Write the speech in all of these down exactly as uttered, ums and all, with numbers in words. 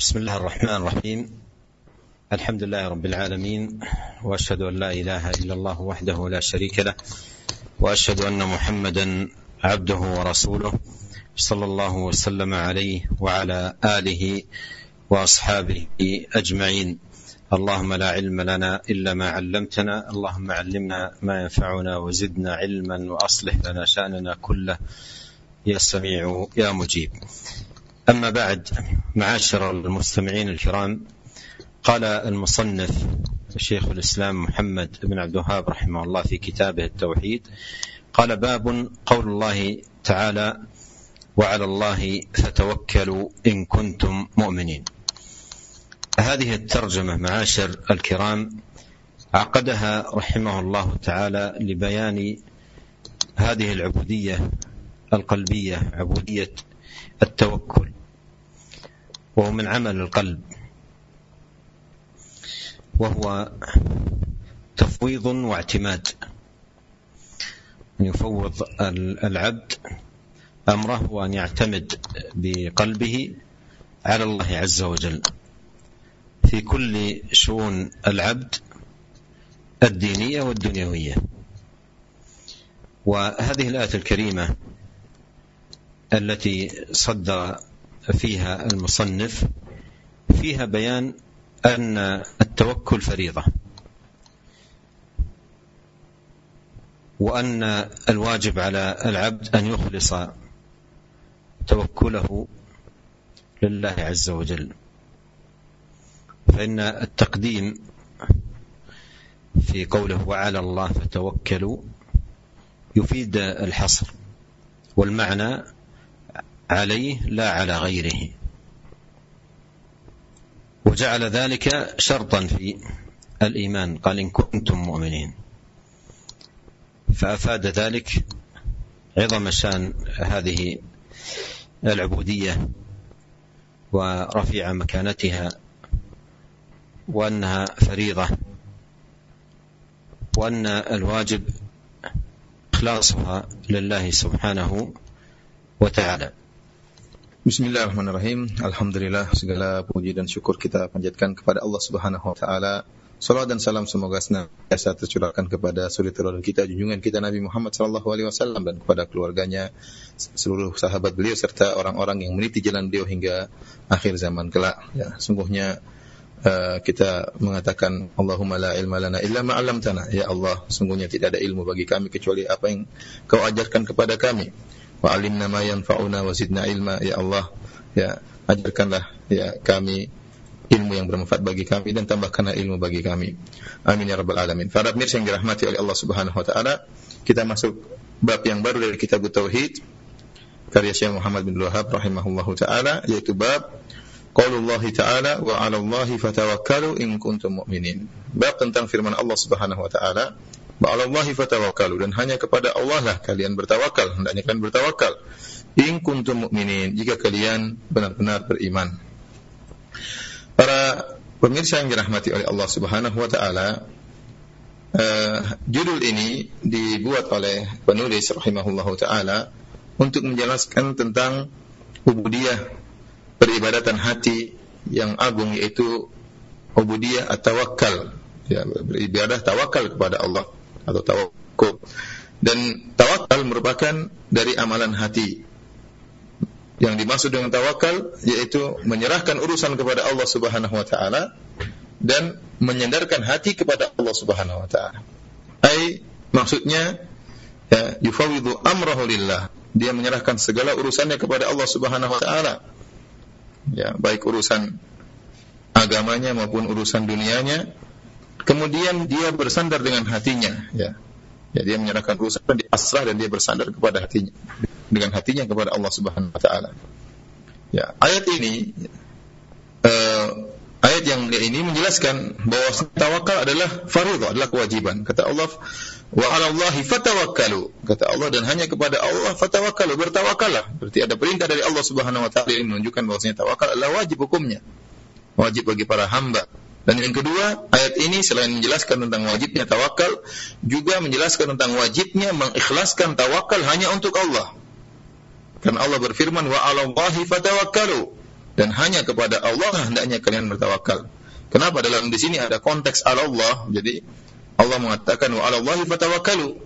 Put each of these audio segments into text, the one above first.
بسم الله الرحمن الرحيم. الحمد لله رب العالمين، وأشهد أن لا إله إلا الله وحده لا شريك له، وأشهد أن محمدا عبده ورسوله صلى الله وسلم عليه وعلى آله وأصحابه أجمعين. اللهم لا علم لنا إلا ما علمتنا، اللهم علمنا ما ينفعنا وزدنا علما وأصلح لنا شأننا كله يا سميع يا مجيب. أما بعد، معاشر المستمعين الكرام، قال المصنف الشيخ الإسلام محمد بن عبد الوهاب رحمه الله في كتابه التوحيد، قال: باب قول الله تعالى: وعلى الله فتوكلوا إن كنتم مؤمنين. هذه الترجمة معاشر الكرام عقدها رحمه الله تعالى لبيان هذه العبودية القلبية، عبودية التوكل، وهو من عمل القلب، وهو تفويض واعتماد، يفوض العبد أمره وأن يعتمد بقلبه على الله عز وجل في كل شؤون العبد الدينية والدنيوية. وهذه الآية الكريمة التي صدر فيها المصنف فيها بيان أن التوكل فريضة، وأن الواجب على العبد أن يخلص توكله لله عز وجل، فإن التقديم في قوله وعلى الله فتوكلوا يفيد الحصر، والمعنى عليه لا على غيره، وجعل ذلك شرطا في الإيمان، قال إن كنتم مؤمنين، فأفاد ذلك عظم شان هذه العبودية ورفيع مكانتها، وأنها فريضة، وأن الواجب إخلاصها لله سبحانه وتعالى. Bismillahirrahmanirrahim. Alhamdulillah, segala puji dan syukur kita panjatkan kepada Allah Subhanahu wa taala. Salawat dan salam semoga senantiasa tercurahkan kepada suri teladan kita, junjungan kita Nabi Muhammad sallallahu alaihi wasallam, dan kepada keluarganya, seluruh sahabat beliau, serta orang-orang yang meniti jalan beliau hingga akhir zaman kelak. Ya, sungguhnya uh, kita mengatakan Allahumma la ilma lana illa ma 'allamtana. Ya Allah, sungguhnya tidak ada ilmu bagi kami kecuali apa yang Kau ajarkan kepada kami. Wa 'allimna ma yanfa'una wa zidna ilma. Ya Allah, ya ajarkanlah ya kami ilmu yang bermanfaat bagi kami, dan tambahkanlah ilmu bagi kami. Amin ya rabbal alamin. Para pemirsa yang dirahmati oleh Allah Subhanahu wa taala, kita masuk bab yang baru dari kitab Tauhid karya Syekh Muhammad bin Abdul Wahhab rahimahullahu taala, yaitu bab qaulullah taala wa 'alallahi fatawakkalu in kuntum mu'minin. Bab tentang firman Allah Subhanahu wa taala, wa 'alallahi fatawakkalu, dan hanya kepada Allah lah kalian bertawakal, hendaknya kalian bertawakal in kuntum mu'minin, jika kalian benar-benar beriman. Para pemirsa yang dirahmati oleh Allah Subhanahu wa taala, uh, judul ini dibuat oleh penulis rahimahullahu taala untuk menjelaskan tentang ubudiyah, peribadatan hati yang agung, yaitu ubudiyah at-tawakkal, ya, beribadah tawakal kepada Allah atau tawakkul. Dan tawakal merupakan dari amalan hati. Yang dimaksud dengan tawakal yaitu menyerahkan urusan kepada Allah Subhanahu wa taala dan menyandarkan hati kepada Allah Subhanahu wa taala. Ai maksudnya ya, yufawwidu amrahu lillah, dia menyerahkan segala urusannya kepada Allah Subhanahu wa taala. Ya, baik urusan agamanya maupun urusan dunianya. Kemudian dia bersandar dengan hatinya, ya. Ya, dia menyerahkan urusan dan dia pasrah, dan dia bersandar kepada hatinya, dengan hatinya kepada Allah Subhanahu wa taala. Ya, ayat ini uh, ayat yang mulia ini menjelaskan bahwa tawakal adalah fardhu, adalah kewajiban. Kata Allah, wa 'alallahi fatawakkalu. Kata Allah, dan hanya kepada Allah fatawakkalu, bertawakallah. Berarti ada perintah dari Allah Subhanahu wa taala yang menunjukkan bahwasanya tawakal adalah wajib hukumnya, wajib bagi para hamba. Dan yang kedua, ayat ini selain menjelaskan tentang wajibnya tawakal, juga menjelaskan tentang wajibnya mengikhlaskan tawakal hanya untuk Allah. Karena Allah berfirman, wa 'alallahi fatawakkalu. dan hanya kepada Allah hendaknya kalian bertawakal. Kenapa dalam di sini ada konteks ala Allah? Jadi Allah mengatakan wa 'alallahi fatawakkalu.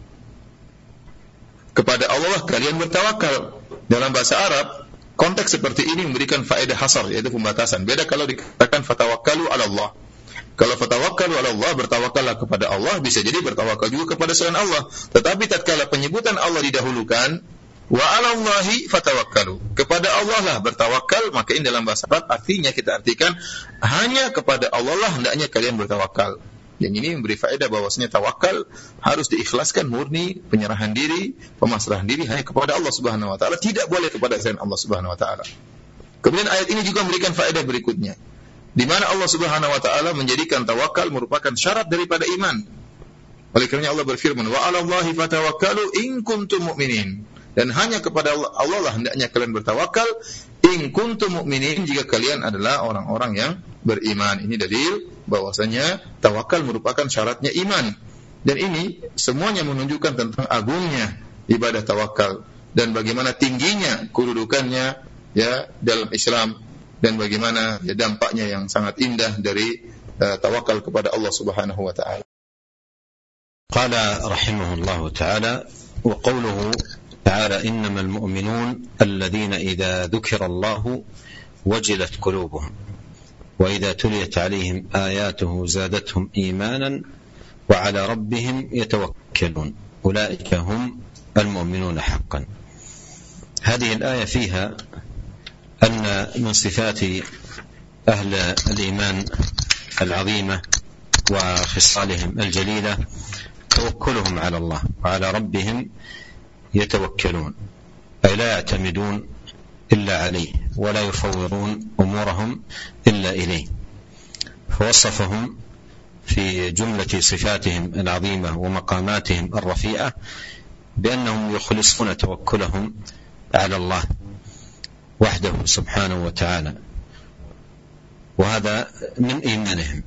Kepada Allah kalian bertawakal. Dalam bahasa Arab, konteks seperti ini memberikan faedah hasar, yaitu pembatasan. Beda kalau dikatakan fatawakkalu 'ala Allah. Kalau fatawakkalu 'ala Allah, bertawakallah kepada Allah, bisa jadi bertawakal juga kepada selain Allah. Tetapi tatkala penyebutan Allah didahulukan, wa 'alallahi fatawakkalu, kepada Allah lah bertawakal, maka ini dalam bahasa Arab artinya kita artikan hanya kepada Allah lah hendaknya kalian bertawakal. Yang ini memberi faedah bahwasanya tawakal harus diikhlaskan, murni, penyerahan diri, pemasrahan diri hanya kepada Allah Subhanahu wa taala, tidak boleh kepada selain Allah Subhanahu wa taala. Kemudian ayat ini juga memberikan faedah berikutnya, di mana Allah Subhanahu wa taala menjadikan tawakal merupakan syarat daripada iman. Oleh kerana Allah berfirman, wa 'alallahi fatawakkalu in kuntum mu'minin. Dan hanya kepada Allah, Allah lah hendaknya kalian bertawakal in kuntum mu'minin, jika kalian adalah orang-orang yang beriman. Ini dalil bahwasanya tawakal merupakan syaratnya iman. Dan ini semuanya menunjukkan tentang agungnya ibadah tawakal dan bagaimana tingginya kedudukannya ya dalam Islam, dan bagaimana ya, dampaknya yang sangat indah dari uh, tawakal kepada Allah Subhanahu wa taala. Qala rahimahullahu taala wa qawluhu تعالى إنما المؤمنون الذين إذا ذكر الله وجلت قلوبهم وإذا تليت عليهم آياته زادتهم إيمانا وعلى ربهم يتوكلون أولئك هم المؤمنون حقا. هذه الآية فيها أن من صفات أهل الإيمان العظيمة وخصالهم الجليلة توكلهم على الله وعلى ربهم يتوكلون، أي لا يعتمدون إلا عليه ولا يفوضون أمورهم إلا إليه. فوصفهم في جملة صفاتهم العظيمة ومقاماتهم الرفيعة بأنهم يخلصون توكلهم على الله وحده سبحانه وتعالى، وهذا من إيمانهم،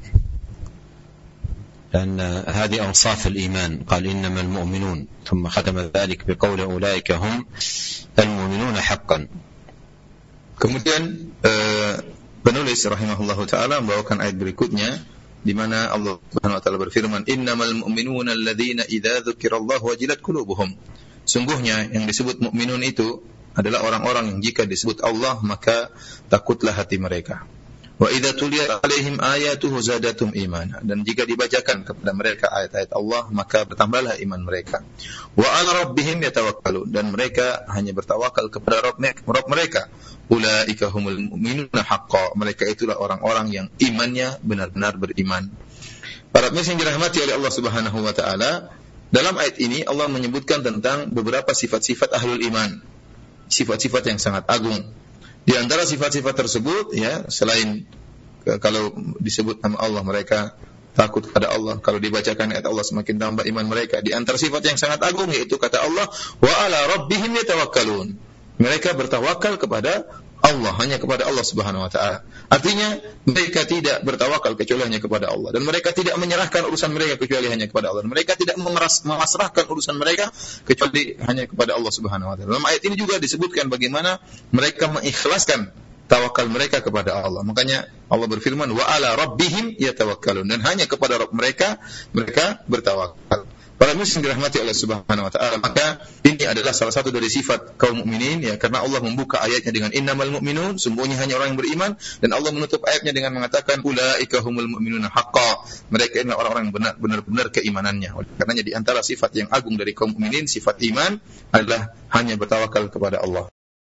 لأن هذه أوصاف الإيمان. قال إنما المؤمنون، ثم ختم ذلك بقول أولئك هم المؤمنون حقا. Kemudian uh, penulis rahimahullahu taala membawakan ayat berikutnya di mana Allah Subhanahu wa taala berfirman, innamal mu'minuna alladzina idza dzukirallahu wajilat qulubuhum. Sungguhnya yang disebut mukminun itu adalah orang-orang yang jika disebut Allah maka takutlah hati mereka. Wa idza tuliyat alaihim ayatuhu zadatum imana, dan jika dibacakan kepada mereka ayat-ayat Allah maka bertambahlah iman mereka. Wa ala rabbihim yatawakkalun, dan mereka hanya bertawakal kepada Rabb mereka. Ulaika humul mu'minuna haqqan, mereka itulah orang-orang yang imannya benar-benar beriman. Para pemirsa yang dirahmati oleh Allah Subhanahu wa taala, dalam ayat ini Allah menyebutkan tentang beberapa sifat-sifat ahlul iman, sifat-sifat yang sangat agung. Di antara sifat-sifat tersebut ya, selain kalau disebut nama Allah mereka takut kepada Allah, kalau dibacakan ayat Allah semakin tambah iman mereka. Di antara sifat yang sangat agung yaitu kata Allah, wa ala rabbihim yatawakkalun, mereka bertawakal kepada Allah, hanya kepada Allah Subhanahu wa taala. Artinya mereka tidak bertawakal kecuali hanya kepada Allah, dan mereka tidak menyerahkan urusan mereka kecuali hanya kepada Allah, dan mereka tidak memeras, memasrahkan urusan mereka kecuali hanya kepada Allah Subhanahu wa taala. Dalam ayat ini juga disebutkan bagaimana mereka mengikhlaskan tawakal mereka kepada Allah. Makanya Allah berfirman wa ala rabbihim yatawakkalun, dan hanya kepada Rabb mereka mereka bertawakal. Para muslim dirahmati oleh Subhanahu wa taala, maka ini adalah salah satu dari sifat kaum mukminin ya, karena Allah membuka ayatnya dengan innamal mu'minun, sungguhnya hanya orang yang beriman, dan Allah menutup ayatnya dengan mengatakan ulaika humul mu'minuna haqqan, mereka adalah orang-orang yang benar, benar-benar keimanannya. Oleh karenanya di antara sifat yang agung dari kaum mukminin, sifat iman adalah hanya bertawakal kepada Allah.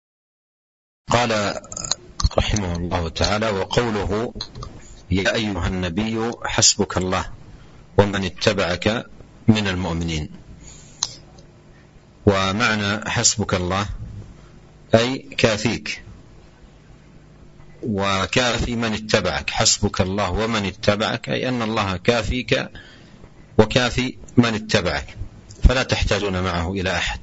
Qala rahimahullahu taala wa qawluhu ya ayyuhan nabiyyu hasbukallah wa man ittaba'aka من المؤمنين. ومعنى حسبك الله أي كافيك وكافي من اتبعك. حسبك الله ومن اتبعك أي أن الله كافيك وكافي من اتبعك، فلا تحتاجون معه إلى أحد.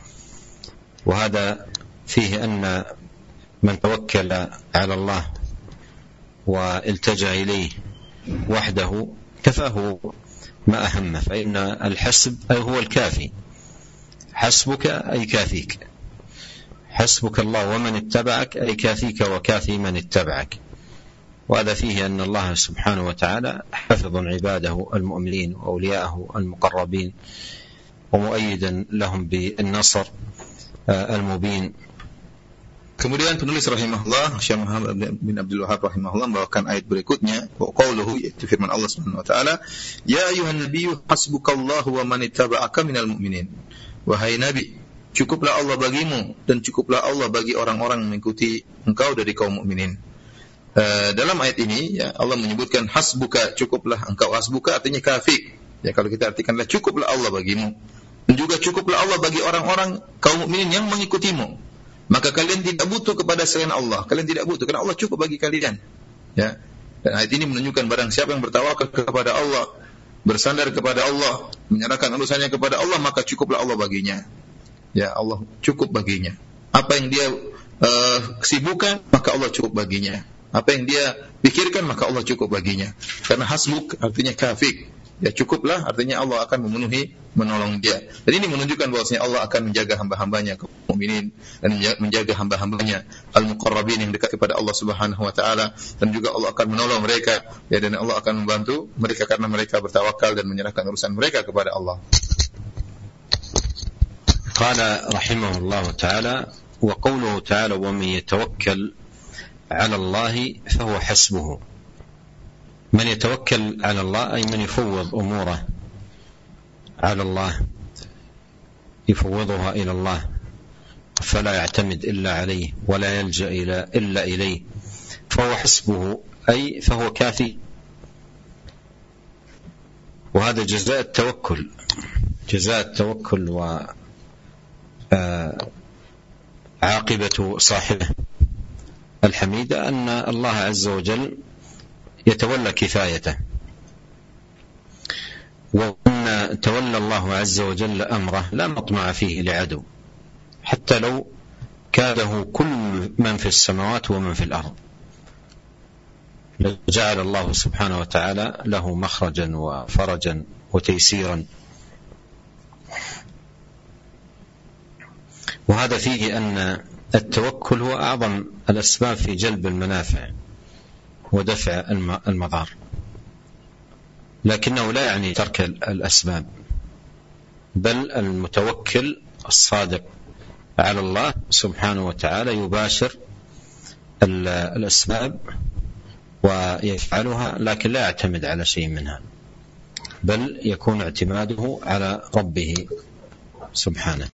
وهذا فيه أن من توكل على الله والتجأ إليه وحده كفاه ما أهمه، فإن الحسب أي هو الكافي. حسبك أي كافيك، حسبك الله ومن اتبعك أي كافيك وكافي من اتبعك. وهذا فيه أن الله سبحانه وتعالى حفظ عباده المؤمنين وأولياءه المقربين ومؤيدا لهم بالنصر المبين. Kemudian penulis rahimahullah Syekh Muhammad bin Abdul Wahhab rahimahullah membawakan ayat berikutnya, wa qauluhu, yaitu firman Allah Subhanahu wa taala, ya ayuhan nabiyyu hasbukallahu wa man ittaba'aka minal mu'minin. Wahai nabi, cukuplah Allah bagimu dan cukuplah Allah bagi orang-orang yang mengikuti engkau dari kaum mukminin. Uh, dalam ayat ini ya, Allah menyebutkan hasbuka, cukuplah engkau. Hasbuka artinya kafik. Ya, kalau kita artikanlah cukuplah Allah bagimu dan juga cukuplah Allah bagi orang-orang kaum mukminin yang mengikutimu. Maka kalian tidak butuh kepada selain Allah. Kalian tidak butuh karena Allah cukup bagi kalian. Ya. Dan ayat ini menunjukkan barang siapa yang bertawakal kepada Allah, bersandar kepada Allah, menyerahkan urusannya kepada Allah, maka cukuplah Allah baginya. Ya, Allah cukup baginya. Apa yang dia uh, sibukkan, maka Allah cukup baginya. Apa yang dia pikirkan, maka Allah cukup baginya. Karena hasbuk artinya kafik. Ya, cukuplah artinya Allah akan memenuhi, menolong dia. Dan ini menunjukkan bahwasanya Allah akan menjaga hamba-hambanya kaum mukminin dan menjaga hamba-hambanya al-muqarrabin yang dekat kepada Allah Subhanahu wa taala, dan juga Allah akan menolong mereka, ya, dan Allah akan membantu mereka karena mereka bertawakal dan menyerahkan urusan mereka kepada Allah. Qala rahimahullahu taala wa qawluhu taala wa man yatawakkal 'ala Allah fa huwa hasbuhu. من يتوكل على الله أي من يفوض أموره على الله، يفوضها إلى الله فلا يعتمد إلا عليه ولا يلجأ إلى إلا إليه، فهو حسبه أي فهو كافي. وهذا جزاء التوكل، جزاء التوكل وعاقبة صاحبه الحميدة أن الله عز وجل يتولى كفايته، وأن تولى الله عز وجل أمره لا مطمع فيه لعدو حتى لو كاده كل من في السماوات ومن في الأرض، جعل الله سبحانه وتعالى له مخرجا وفرجا وتيسيرا. وهذا فيه أن التوكل هو أعظم الأسباب في جلب المنافع ودفع المضار، لكنه لا يعني ترك الأسباب، بل المتوكل الصادق على الله سبحانه وتعالى يباشر الأسباب ويفعلها، لكن لا يعتمد على شيء منها، بل يكون اعتماده على ربه سبحانه.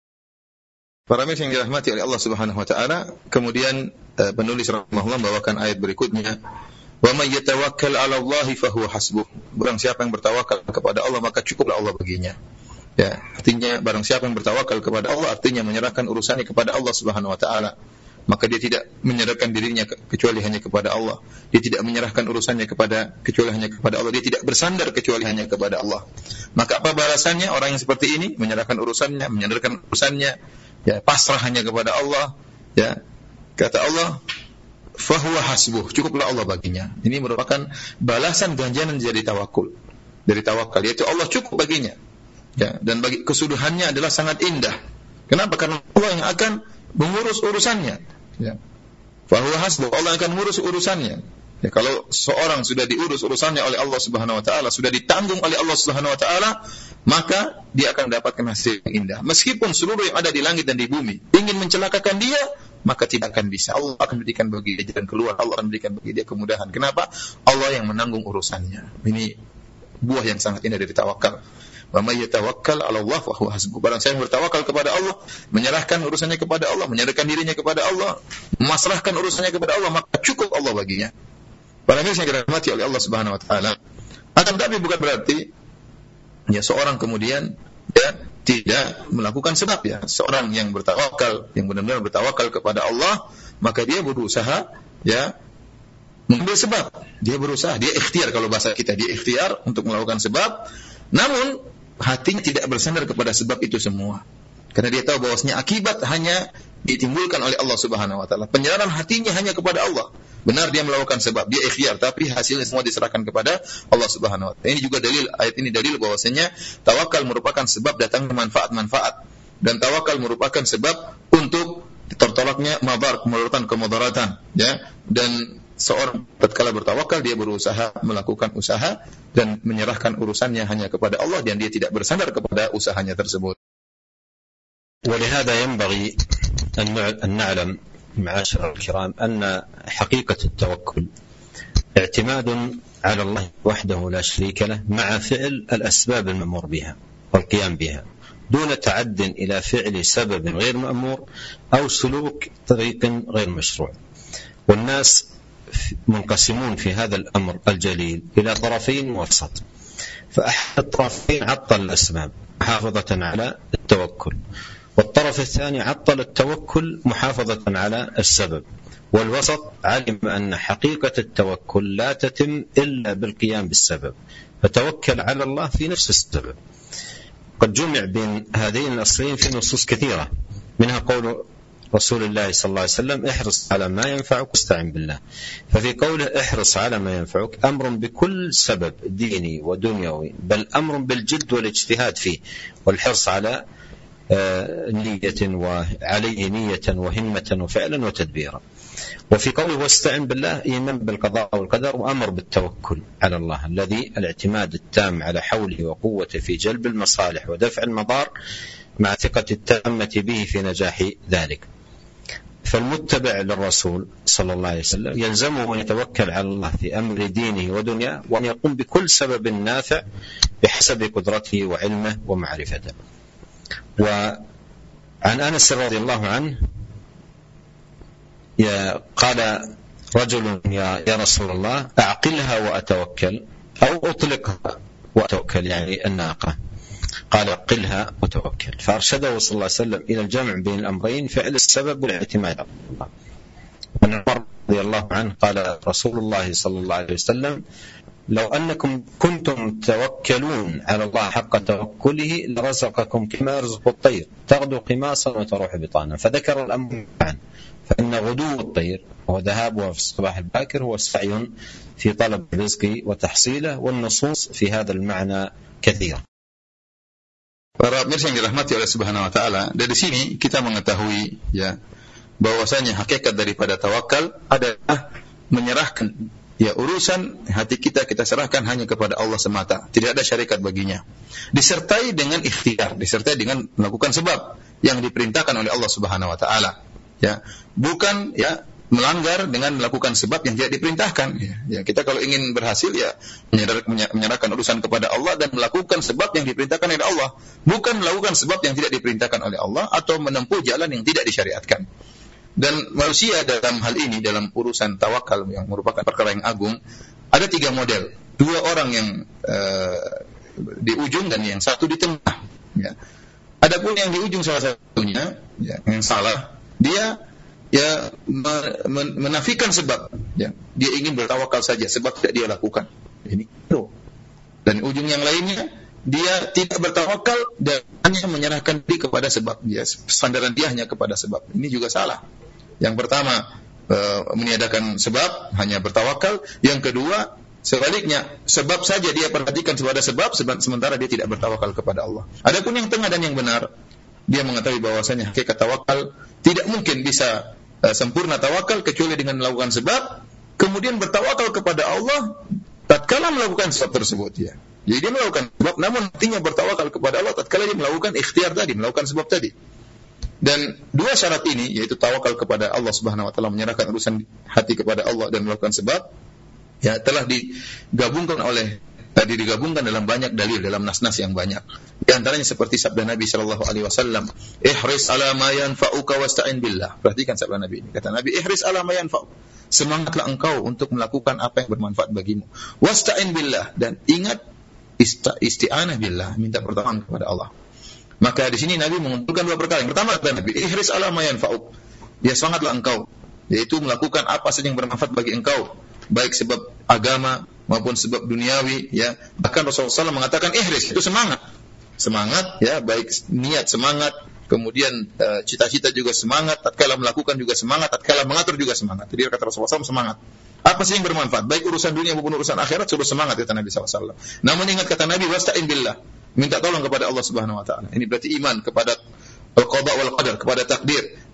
Para mirsa yang dirahmati oleh Allah Subhanahu wa taala, kemudian uh, penulis rahimahullah membawakan ayat berikutnya, wa may yatawakkal 'ala Allahi fa huwa hasbuh. Barang siapa yang bertawakal kepada Allah, maka cukuplah Allah baginya. Ya, artinya barang siapa yang bertawakal kepada Allah artinya menyerahkan urusannya kepada Allah Subhanahu wa taala. Maka dia tidak menyerahkan dirinya kecuali hanya kepada Allah. Dia tidak menyerahkan urusannya kepada kecuali hanya kepada Allah. Dia tidak bersandar kecuali hanya kepada Allah. Maka apa balasannya orang yang seperti ini? Menyerahkan urusannya, menyandarkan urusannya, ya, pasrah hanya kepada Allah, ya. Kata Allah, fahuwa hasbuh, cukuplah Allah baginya. Ini merupakan balasan ganjaran dari tawakul, dari tawakal, yaitu Allah cukup baginya, ya. Dan bagi kesudahannya adalah sangat indah. Kenapa? Karena Allah yang akan mengurus urusannya, ya. Fahuwa hasbuh, Allah akan mengurus urusannya. Ya, kalau seorang sudah diurus urusannya oleh Allah Subhanahu wa taala, sudah ditanggung oleh Allah Subhanahu wa taala, maka dia akan mendapatkan hasil yang indah. Meskipun seluruh yang ada di langit dan di bumi ingin mencelakakan dia, maka tidak akan bisa. Allah akan berikan bagi dia jalan keluar, Allah akan berikan bagi dia kemudahan. Kenapa? Allah yang menanggung urusannya. Ini buah yang sangat indah dari tawakal. Wa may yatawakkal 'ala Allah fa huwa hasbuh. Barang siapa yang bertawakal kepada Allah, menyerahkan urusannya kepada Allah, menyerahkan dirinya kepada Allah, memasrahkan urusannya kepada Allah, maka cukup Allah baginya. Para mirsa yang dirahmati oleh Allah Subhanahu wa taala. Akan tapi bukan berarti ya seorang kemudian ya tidak melakukan sebab, ya. Seorang yang bertawakal, yang benar-benar bertawakal kepada Allah, maka dia berusaha ya mengambil sebab. Dia berusaha, dia ikhtiar, kalau bahasa kita dia ikhtiar untuk melakukan sebab. Namun hatinya tidak bersandar kepada sebab itu semua. Karena dia tahu bahwasanya akibat hanya ditimbulkan oleh Allah Subhanahu wa taala. Penyerahan hatinya hanya kepada Allah. Benar dia melakukan sebab, dia ikhtiar, tapi hasilnya semua diserahkan kepada Allah Subhanahu wa taala. Ini juga dalil, ayat ini dalil bahwasanya tawakal merupakan sebab datangnya manfaat-manfaat, dan tawakal merupakan sebab untuk tertolaknya madar, kemudaratan kemudaratan, ya. Dan seorang tatkala bertawakal dia berusaha melakukan usaha dan menyerahkan urusannya hanya kepada Allah dan dia tidak bersandar kepada usahanya tersebut. ولهذا ينبغي أن نعلم معاشر الكرام أن حقيقة التوكل اعتماد على الله وحده لا شريك له مع فعل الأسباب المأمور بها والقيام بها دون تعد إلى فعل سبب غير مأمور أو سلوك طريق غير مشروع. والناس منقسمون في هذا الأمر الجليل إلى طرفين وسط، فأحد الطرفين عطل الأسباب محافظة على التوكل، والطرف الثاني عطل التوكل محافظة على السبب، والوسط علم أن حقيقة التوكل لا تتم إلا بالقيام بالسبب، فتوكل على الله في نفس السبب. قد جمع بين هذين الأصلين في نصوص كثيرة، منها قول رسول الله صلى الله عليه وسلم احرص على ما ينفعك واستعن بالله. ففي قوله احرص على ما ينفعك أمر بكل سبب ديني ودنيوي، بل أمر بالجد والاجتهاد فيه والحرص على نية وعليه نية وهمة وفعلا وتدبيرا. وفي قوله واستعن بالله إيمان بالقضاء والقدر وأمر بالتوكل على الله الذي الاعتماد التام على حوله وقوته في جلب المصالح ودفع المضار مع ثقة التامة به في نجاح ذلك. فالمتبع للرسول صلى الله عليه وسلم يلزمه أن يتوكل على الله في أمر دينه ودنياه وأن يقوم بكل سبب نافع بحسب قدرته وعلمه ومعرفته. وعن أنس رضي الله عنه قال رجل يا رسول الله أعقلها وأتوكل أو أطلقها وأتوكل، يعني الناقة. قال أعقلها وتوكل، فأرشده صلى الله عليه وسلم إلى الجمع بين الأمرين، فعل السبب والاعتماد على الله. وعن عمر رضي الله عنه قال رسول الله صلى الله عليه وسلم لو أنكم كنتم توكلون على الله حق توكله لرزقكم كما يرزق الطير تغدو قماصا وتروح بطانا. فذكر الأمر معا، فإن غدو الطير وهو ذهابها في الصباح الباكر هو سعي في طلب الرزق وتحصيله، والنصوص في هذا المعنى كثيرة. Para pemirsa yang dirahmati oleh Subhanahu wa taala, dari sini kita mengetahui ya bahwasanya hakikat daripada tawakal adalah menyerahkan ya urusan hati kita kita serahkan hanya kepada Allah semata, tidak ada syarikat baginya. Disertai dengan ikhtiar, disertai dengan melakukan sebab yang diperintahkan oleh Allah Subhanahu wa taala. Ya, bukan ya melanggar dengan melakukan sebab yang tidak diperintahkan. Ya, ya kita kalau ingin berhasil ya menyerahkan urusan kepada Allah dan melakukan sebab yang diperintahkan oleh Allah, bukan melakukan sebab yang tidak diperintahkan oleh Allah atau menempuh jalan yang tidak disyariatkan. Dan manusia dalam hal ini, dalam urusan tawakal yang merupakan perkara yang agung, ada tiga model. Dua orang yang uh, di ujung dan yang satu di tengah. Ya. Adapun yang di ujung salah satunya, ya, yang salah, dia ya menafikan sebab. Ya. Dia ingin bertawakal saja, sebab tidak dia lakukan. Ini itu. Dan ujung yang lainnya, dia tidak bertawakal dan hanya menyerahkan diri kepada sebab. Dia sandaran dia hanya kepada sebab. Ini juga salah. Yang pertama e, meniadakan sebab, hanya bertawakal. Yang kedua sebaliknya, sebab saja dia perhatikan kepada sebab, sementara dia tidak bertawakal kepada Allah. Adapun yang tengah dan yang benar, dia mengetahui bahwasanya hakikat tawakal tidak mungkin bisa e, sempurna tawakal kecuali dengan melakukan sebab, kemudian bertawakal kepada Allah tatkala melakukan sebab tersebut. Ya. Jadi dia melakukan sebab, namun artinya bertawakal kepada Allah tatkala dia melakukan ikhtiar tadi, melakukan sebab tadi. Dan dua syarat ini, yaitu tawakal kepada Allah Subhanahu wa taala, menyerahkan urusan hati kepada Allah dan melakukan sebab, ya telah digabungkan oleh tadi digabungkan dalam banyak dalil, dalam nas-nas yang banyak. Di antaranya seperti sabda Nabi sallallahu alaihi wasallam, "Ihris ala ma yanfa'uka wasta'in billah." Perhatikan sabda Nabi ini. Kata Nabi, "Ihris ala ma yanfa'uk." Semangatlah engkau untuk melakukan apa yang bermanfaat bagimu. Wasta'in billah, dan ingat isti'anah billah, minta pertolongan kepada Allah. Maka di sini Nabi mengumpulkan dua perkara. Yang pertama kata Nabi, ihris ala ma yanfa'uk. Ya, semangatlah engkau, yaitu melakukan apa saja yang bermanfaat bagi engkau, baik sebab agama maupun sebab duniawi, ya. Bahkan Rasulullah shallallahu alaihi wasallam mengatakan ihris, itu semangat. Semangat, ya, baik niat semangat, kemudian uh, cita-cita juga semangat, tatkala melakukan juga semangat, tatkala mengatur juga semangat. Jadi kata Rasulullah shallallahu alaihi wasallam semangat. Apa sih yang bermanfaat, baik urusan dunia maupun urusan akhirat, suruh semangat, kata Nabi shallallahu alaihi wasallam. Namun ingat kata Nabi, wasta'in billah, minta tolong kepada Allah Subhanahu wa taala. Ini berarti iman kepada al-qada wal qadar, kepada takdir,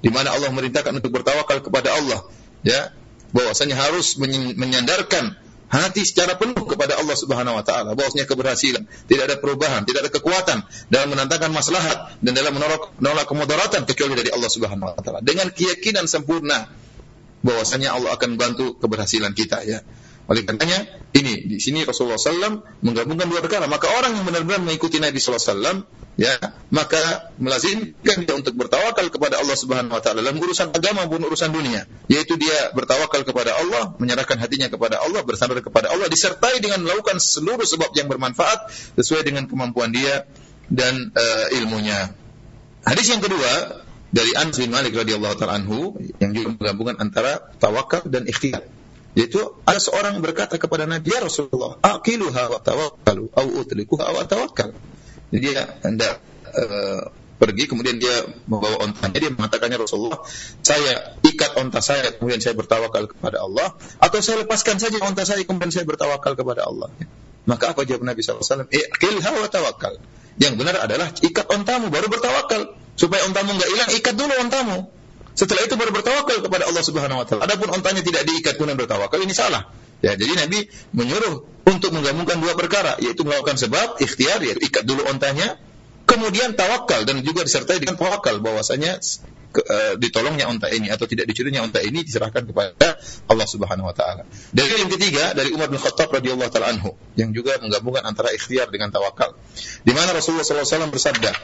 di mana Allah merintahkan untuk bertawakal kepada Allah, ya, bahwasanya harus menyandarkan hati secara penuh kepada Allah Subhanahu wa taala, bahwasanya keberhasilan, tidak ada perubahan, tidak ada kekuatan dalam menantangkan maslahat dan dalam menolak, menolak kemudaratan kecuali dari Allah Subhanahu wa taala. Dengan keyakinan sempurna bahwasanya Allah akan bantu keberhasilan kita, ya. Oleh karenanya ini di sini Rasulullah sallallahu alaihi wasallam menggabungkan dua perkara. Maka orang yang benar-benar mengikuti Nabi sallallahu alaihi wasallam, ya, maka melazimkan dia untuk bertawakal kepada Allah Subhanahu wa taala dalam urusan agama maupun urusan dunia, yaitu dia bertawakal kepada Allah, menyerahkan hatinya kepada Allah, bersandar kepada Allah, disertai dengan melakukan seluruh sebab yang bermanfaat sesuai dengan kemampuan dia dan uh, ilmunya. Hadis yang kedua dari Anas bin Malik radhiyallahu taala anhu yang juga menggabungkan antara tawakal dan ikhtiar. Yaitu ada seorang berkata kepada Nabi, "Ya Rasulullah, aqiluha wa tawakkalu au utlikuha wa tawakkal." Jadi dia hendak uh, pergi, kemudian dia membawa ontanya, dia mengatakannya, Rasulullah, saya ikat onta saya kemudian saya bertawakal kepada Allah, atau saya lepaskan saja onta saya kemudian saya bertawakal kepada Allah. Maka apa jawab Nabi sallallahu alaihi wasallam? Iqilha wa tawakkal. Yang benar adalah ikat ontamu baru bertawakal. Supaya ontamu enggak hilang, ikat dulu ontamu. Setelah itu baru bertawakal kepada Allah Subhanahu wa taala. Adapun ontanya tidak diikat kemudian bertawakal, ini salah. Ya, jadi Nabi menyuruh untuk menggabungkan dua perkara, yaitu melakukan sebab ikhtiar, yaitu ikat dulu ontanya, kemudian tawakal, dan juga disertai dengan tawakal bahwasanya ke, uh, ditolongnya onta ini atau tidak dicurinya onta ini diserahkan kepada Allah Subhanahu wa taala. Dan yang ketiga dari Umar bin Khattab radhiyallahu taala anhu yang juga menggabungkan antara ikhtiar dengan tawakal. Di mana Rasulullah sallallahu alaihi wasallam bersabda,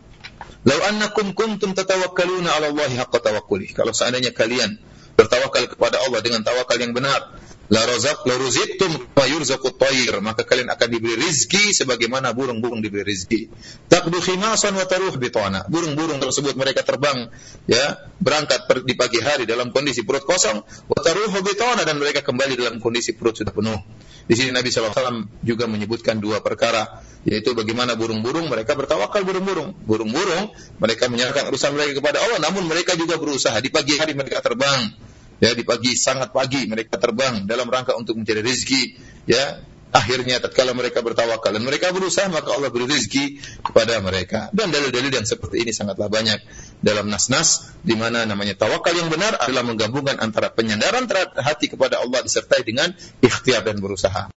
"Lau annakum kuntum tatawakkaluna 'ala Allahi haqqa tawakkuli." Kalau seandainya kalian bertawakal kepada Allah dengan tawakal yang benar, la razaq la ruzittum wa yurzaqut tayr, maka kalian akan diberi rizki sebagaimana burung-burung diberi rizki. Taqdu khimasan wa taruh bitana. Burung-burung tersebut mereka terbang, ya, berangkat di pagi hari dalam kondisi perut kosong, wa taruh bitana, dan mereka kembali dalam kondisi perut sudah penuh. Di sini Nabi sallallahu alaihi wasallam juga menyebutkan dua perkara, yaitu bagaimana burung-burung mereka bertawakal, burung-burung. Burung-burung mereka menyerahkan urusan mereka kepada Allah, namun mereka juga berusaha. Di pagi hari mereka terbang, ya, di pagi sangat pagi mereka terbang dalam rangka untuk mencari rezeki, ya. Akhirnya tatkala mereka bertawakal dan mereka berusaha, maka Allah beri rezeki kepada mereka. Dan dalil-dalil yang seperti ini sangatlah banyak dalam nas-nas, di mana namanya tawakal yang benar adalah menggabungkan antara penyandaran terhadap hati kepada Allah disertai dengan ikhtiar dan berusaha.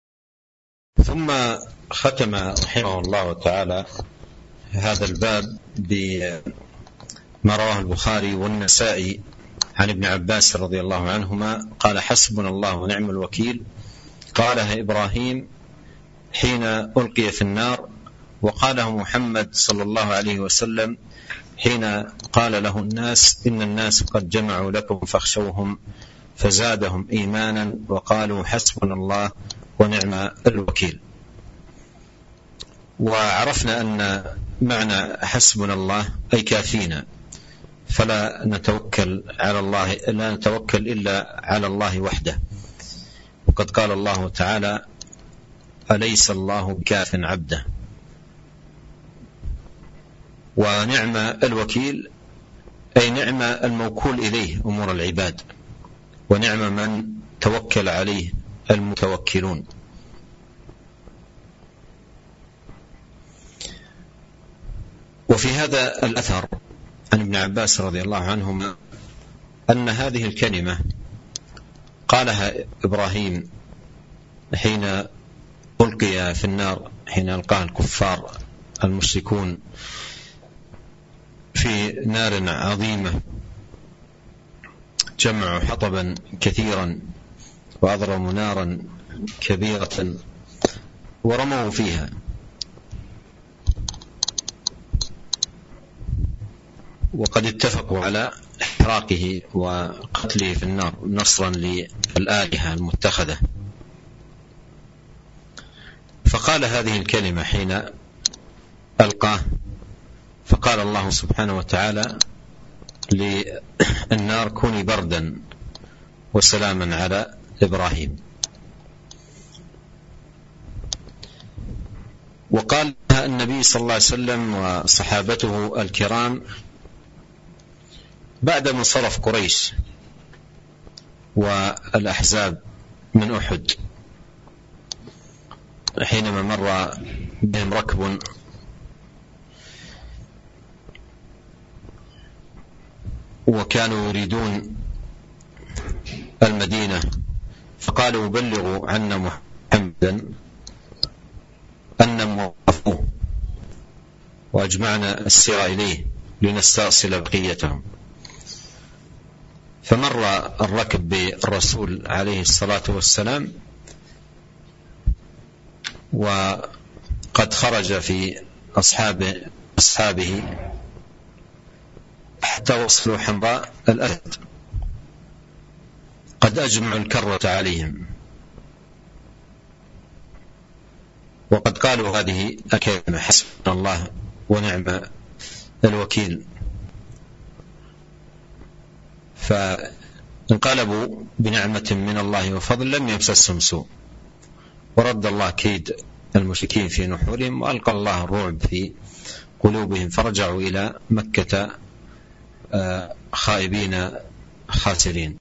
ثم ختم رحمه الله تعالى هذا الباب بما رواه البخاري والنسائي عن ابن عباس رضي الله عنهما قال: حسبنا الله ونعم الوكيل، قالها إبراهيم حين ألقي في النار، وقاله محمد صلى الله عليه وسلم حين قال له الناس إن الناس قد جمعوا لكم فاخشوهم فزادهم إيمانا وقالوا حسبنا الله ونعم الوكيل. وعرفنا أن معنى حسبنا الله أي كافينا، فلا نتوكل على الله لا نتوكل إلا على الله وحده. وقد قال الله تعالى: أليس الله كاف عبده. ونعم الوكيل أي نعم الموكول إليه أمور العباد، ونعم من توكل عليه المتوكلون. وفي هذا الأثر عن ابن عباس رضي الله عنهما أن هذه الكلمة قالها إبراهيم حين ألقي في النار، حين ألقاها الكفار المشركون في نار عظيمة، جمعوا حطبا كثيرا وأضرموا نارا كبيرة ورموا فيها، وقد اتفقوا على إحراقه وقتله في النار نصرا للآلهة المتخذة. فقال هذه الكلمة حين ألقاه، فقال الله سبحانه وتعالى للنار: كوني بردا وسلاما على إبراهيم. وقال النبي صلى الله عليه وسلم وصحابته الكرام بعد منصرف قريش والأحزاب من أحد، حينما مر بهم ركب وكانوا يريدون المدينة فقالوا بلغوا عنا محمدا أن موافوه وأجمعنا السير إليه لنستأصل بقيتهم. فمر الركب بالرسول عليه الصلاة والسلام وقد خرج في أصحابه, أصحابه حتى وصلوا حمراء الأسد قد أجمعوا الكرة عليهم وقد قالوا هذه الكلمة حسبنا الله ونعم الوكيل. فانقلبوا بنعمة من الله وفضل لم يمسسهم سوء ورد الله كيد المشركين في نحورهم وألقى الله الرعب في قلوبهم فرجعوا إلى مكة خائبين خاسرين.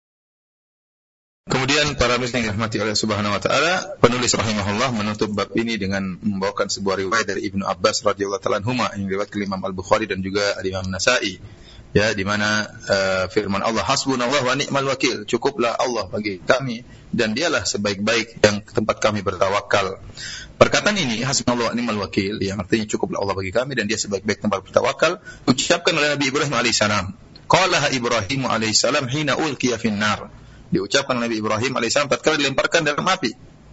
Kemudian para muslim yang dirahmati oleh Subhanahu wa taala, penulis rahimahullah menutup bab ini dengan membawakan sebuah riwayat dari Ibnu Abbas radhiyallahu ta'ala anhuma yang diriwayatkan Imam Al-Bukhari dan juga Imam Nasa'i, ya, di mana uh, firman Allah, hasbunallahu wa ni'mal wakil, cukuplah Allah bagi kami dan dialah sebaik-baik yang tempat kami bertawakal. Perkataan ini, hasbunallahu wa ni'mal wakil, yang artinya cukuplah Allah bagi kami dan dia sebaik-baik tempat bertawakal, ucapkan oleh Nabi Ibrahim alaihissalam. Qalaha Ibrahim alaihissalam hina ulqiya finnar, diucapkan Nabi Ibrahim alaihissalam tatkala dilemparkan dalam api.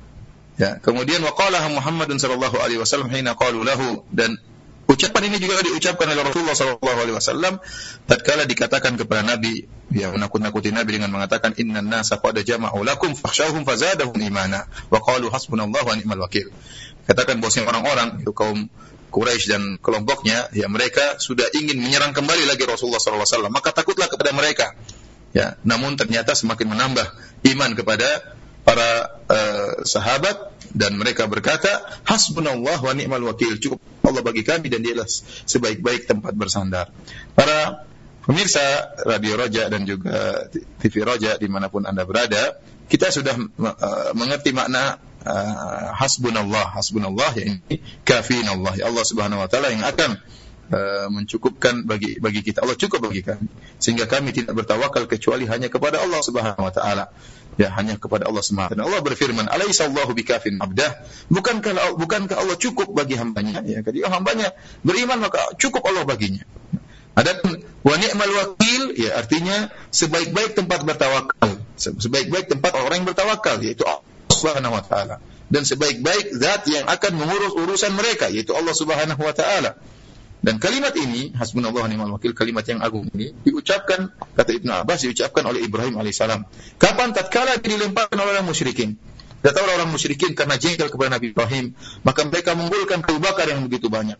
Ya, kemudian waqalaha Muhammadun sallallahu alaihi wasallam hina qalu lahu, dan ucapan ini juga diucapkan oleh Rasulullah sallallahu alaihi wasallam tatkala dikatakan kepada Nabi, yang menakut-nakuti Nabi dengan mengatakan innan nasa qad jama'u lakum fakhshawhum fazadahum imana wa qalu hasbunallahu wa ni'mal wakil. Katakan bahwasanya orang-orang itu kaum Quraisy dan kelompoknya, ya, mereka sudah ingin menyerang kembali lagi Rasulullah sallallahu alaihi wasallam, maka takutlah kepada mereka. Ya, namun ternyata semakin menambah iman kepada para uh, sahabat dan mereka berkata hasbunallah wa ni'mal wakil, cukup Allah bagi kami dan dialah sebaik-baik tempat bersandar. Para pemirsa Radio Raja dan juga T V Raja dimanapun Anda berada, kita sudah uh, mengerti makna uh, hasbunallah. Hasbunallah, ya, ini kafinallah, ya, Allah Subhanahu wa taala yang akan Uh, mencukupkan bagi bagi kita. Allah cukup bagi kami sehingga kami tidak bertawakal kecuali hanya kepada Allah Subhanahu wa taala. Ya, hanya kepada Allah semata. Dan Allah berfirman, "Alaihissallahu bikafin 'abdah?" Bukankah bukankah Allah cukup bagi hambanya? Ya, ketika hambanya beriman maka cukup Allah baginya. Adapun wa ni'mal wakil, ya, artinya sebaik-baik tempat bertawakal, sebaik-baik tempat orang yang bertawakal, yaitu Allah Subhanahu wa taala, dan sebaik-baik zat yang akan mengurus urusan mereka, yaitu Allah Subhanahu wa taala. Dan kalimat ini, hasbunallahu wa ni'mal wakil, kalimat yang agung ini diucapkan, kata Ibnu Abbas, diucapkan oleh Ibrahim alaihissalam. Kapan? Tatkala dilemparkan oleh orang musyrikin. Kata orang musyrikin karena jengkel kepada Nabi Ibrahim, maka mereka mengumpulkan kayu bakar yang begitu banyak.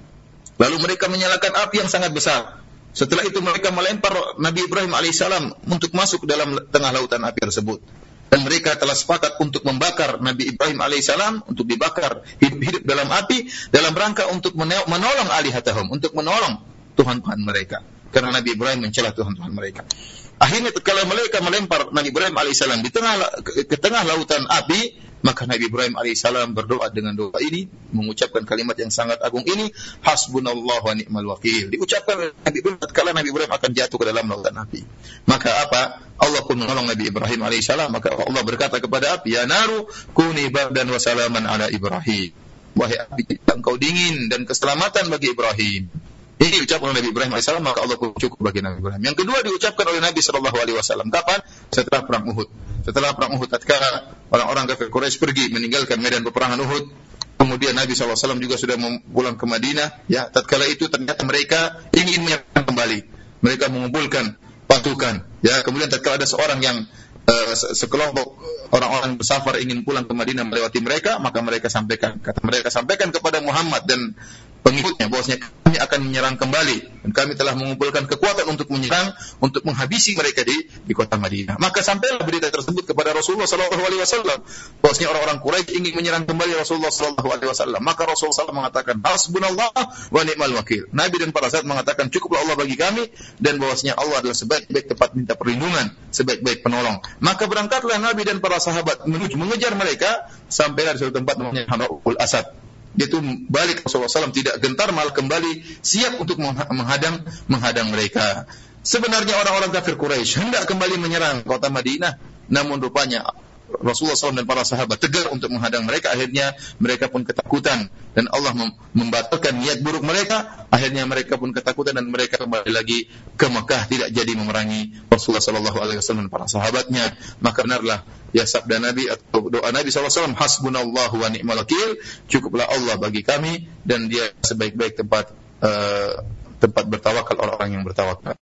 Lalu mereka menyalakan api yang sangat besar. Setelah itu mereka melempar Nabi Ibrahim alaihissalam untuk masuk dalam tengah lautan api tersebut. Dan mereka telah sepakat untuk membakar Nabi Ibrahim alaihissalam, untuk dibakar hidup-hidup dalam api, dalam rangka untuk menolong alihatahum, untuk menolong Tuhan-Tuhan mereka. Karena Nabi Ibrahim mencela Tuhan-Tuhan mereka. Akhirnya kalau mereka melempar Nabi Ibrahim alaihissalam di tengah ke tengah lautan api, maka Nabi Ibrahim alaihissalam berdoa dengan doa ini, mengucapkan kalimat yang sangat agung ini, hasbunallahu wa ni'mal wakil. Diucapkan Nabi Ibrahim tatkala Nabi Ibrahim akan jatuh ke dalam lautan api. Maka apa? Allah pun menolong Nabi Ibrahim alaihissalam. Maka Allah berkata kepada api, ya naru kuni bardan wa salaman ala Ibrahim. Wahai api, engkau dingin dan keselamatan bagi Ibrahim. Ini diucapkan oleh Nabi Ibrahim alaihissalam, maka Allah pun cukup bagi Nabi Ibrahim. Yang kedua diucapkan oleh Nabi sallallahu alaihi wasallam. Kapan? Setelah perang Uhud. Setelah perang Uhud, tatkala orang-orang kafir Quraisy pergi meninggalkan medan peperangan Uhud, kemudian Nabi sallallahu alaihi wasallam juga sudah pulang ke Madinah. Ya, tatkala itu ternyata mereka ingin menyerang kembali. Mereka mengumpulkan pasukan. Ya, kemudian tatkala ada seorang yang uh, sekelompok orang-orang bersafar ingin pulang ke Madinah melewati mereka, maka mereka sampaikan, kata mereka sampaikan kepada Muhammad dan pengikutnya bahwasanya kami akan menyerang kembali dan kami telah mengumpulkan kekuatan untuk menyerang, untuk menghabisi mereka di di kota Madinah. Maka sampailah berita tersebut kepada Rasulullah sallallahu alaihi wasallam bahwasanya orang-orang Quraisy ingin menyerang kembali Rasulullah sallallahu alaihi wasallam. Maka Rasulullah sallallahu alaihi wasallam mengatakan hasbunallah wa ni'mal wakil. Nabi dan para sahabat mengatakan cukuplah Allah bagi kami dan bahwasanya Allah adalah sebaik-baik tempat minta perlindungan, sebaik-baik penolong. Maka berangkatlah Nabi dan para sahabat menuju mengejar mereka sampailah di suatu tempat namanya Hamra'ul Asad. yaitu balik Rasulullah shallallahu alaihi wasallam tidak gentar, malah kembali siap untuk menghadang menghadang mereka. Sebenarnya orang-orang kafir Quraisy hendak kembali menyerang kota Madinah, namun rupanya Rasulullah shallallahu alaihi wasallam dan para sahabat tegar untuk menghadang mereka. Akhirnya mereka pun ketakutan dan Allah membatalkan niat buruk mereka. Akhirnya mereka pun ketakutan dan mereka kembali lagi ke Mekah, tidak jadi memerangi Rasulullah shallallahu alaihi wasallam dan para sahabatnya. Maka benarlah ya sabda Nabi atau doa Nabi shallallahu alaihi wasallam, hasbunallahu wa ni'mal wakil, cukuplah Allah bagi kami dan dia sebaik-baik tempat uh, tempat bertawakal orang-orang yang bertawakal.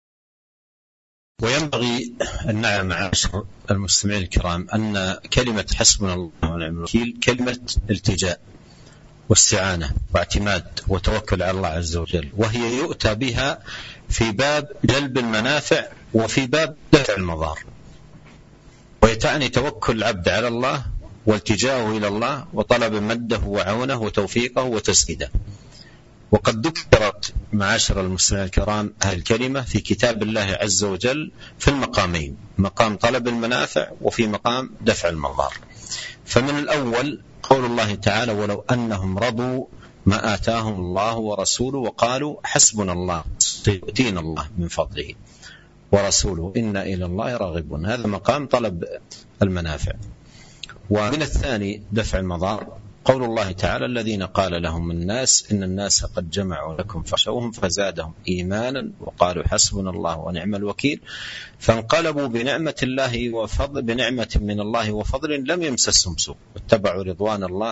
وينبغي أن نعلم معاشر المستمعين الكرام أن كلمة حسبنا الله ونعم الوكيل كلمة التجاء واستعانة واعتماد وتوكل على الله عز وجل، وهي يؤتى بها في باب جلب المنافع وفي باب دفع المضار، ويتعني توكل العبد على الله والتجاءه إلى الله وطلب مده وعونه وتوفيقه وتسديده. وقد ذكرت معاشر المسلمين الكرام هذه الكلمة في كتاب الله عز وجل في المقامين، مقام طلب المنافع وفي مقام دفع المضار. فمن الأول قول الله تعالى ولو أنهم رضوا ما آتاهم الله ورسوله وقالوا حسبنا الله سيؤتينا الله من فضله ورسوله إنا إلى الله راغبون، هذا مقام طلب المنافع. ومن الثاني دفع المضار قول الله تعالى الذين قال لهم الناس إن الناس قد جمعوا لكم فاخشوهم فزادهم إيمانا وقالوا حسبنا الله ونعم الوكيل فانقلبوا بنعمة الله وفضل بنعمة من الله وفضل لم يمسسهم سوء واتبعوا رضوان الله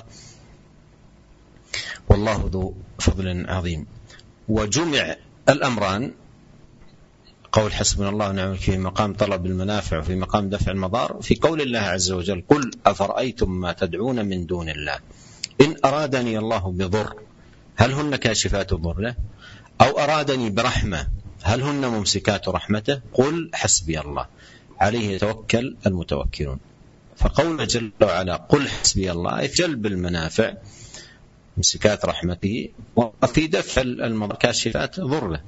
والله ذو فضل عظيم. وجمع الأمران قول حسبنا الله ونعم الوكيل في مقام طلب المنافع وفي مقام دفع المضار في قول الله عز وجل قل أفرأيتم ما تدعون من دون الله إن أرادني الله بضر هل هن كاشفات ضره أو أرادني برحمة هل هن ممسكات رحمته قل حسبي الله عليه يتوكل المتوكلون. فقول جل وعلا قل حسبي الله أي جلب المنافع ممسكات رحمته وفي دفع المضار كاشفات ضره.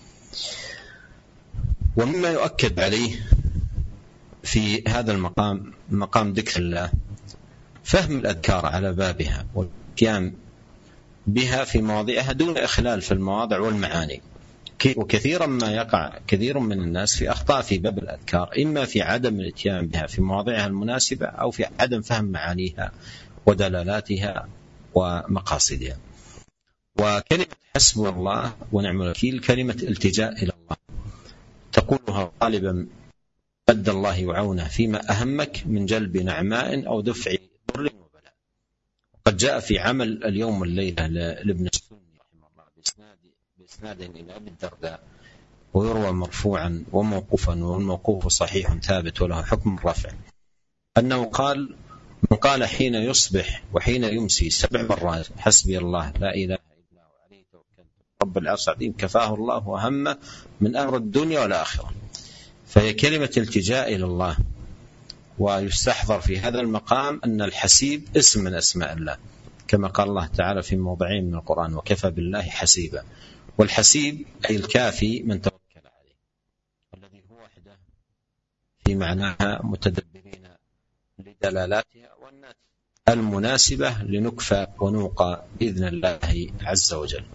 ومما يؤكد عليه في هذا المقام مقام ذكر الله فهم الأذكار على بابها والقيام بها في مواضعها دون إخلال في المواضع والمعاني. وكثيرا ما يقع كثير من الناس في أخطاء في باب الأذكار، إما في عدم الاتيان بها في مواضعها المناسبة أو في عدم فهم معانيها ودلالاتها ومقاصدها. وكلمة حسبنا الله ونعم الوكيل كلمة التجاء إلى الله تقولها طالبا مد الله وعونه فيما أهمك من جلب نعماء أو دفع ضر وبلاء. قد جاء في عمل اليوم والليلة لابن السني رحمه الله بإسناد بإسناد إلى أبي الدرداء ويروى مرفوعا وموقوفا والموقوف صحيح ثابت وله حكم الرفع أنه قال من قال حين يصبح وحين يمسي سبع مرات حسبي الله لا إله إلا هو عليه توكلت رب العرش العظيم كفاه الله وهمه من أمر الدنيا والآخرة. فهي كلمة التجاء إلى الله. ويستحضر في هذا المقام أن الحسيب اسم من أسماء الله كما قال الله تعالى في موضعين من القرآن وكفى بالله حسيبا. والحسيب أي الكافي من توكل عليه الذي هو وحده في معناها متدبرين لدلالاتها والناس المناسبة لنكفى ونوقى بإذن الله عز وجل.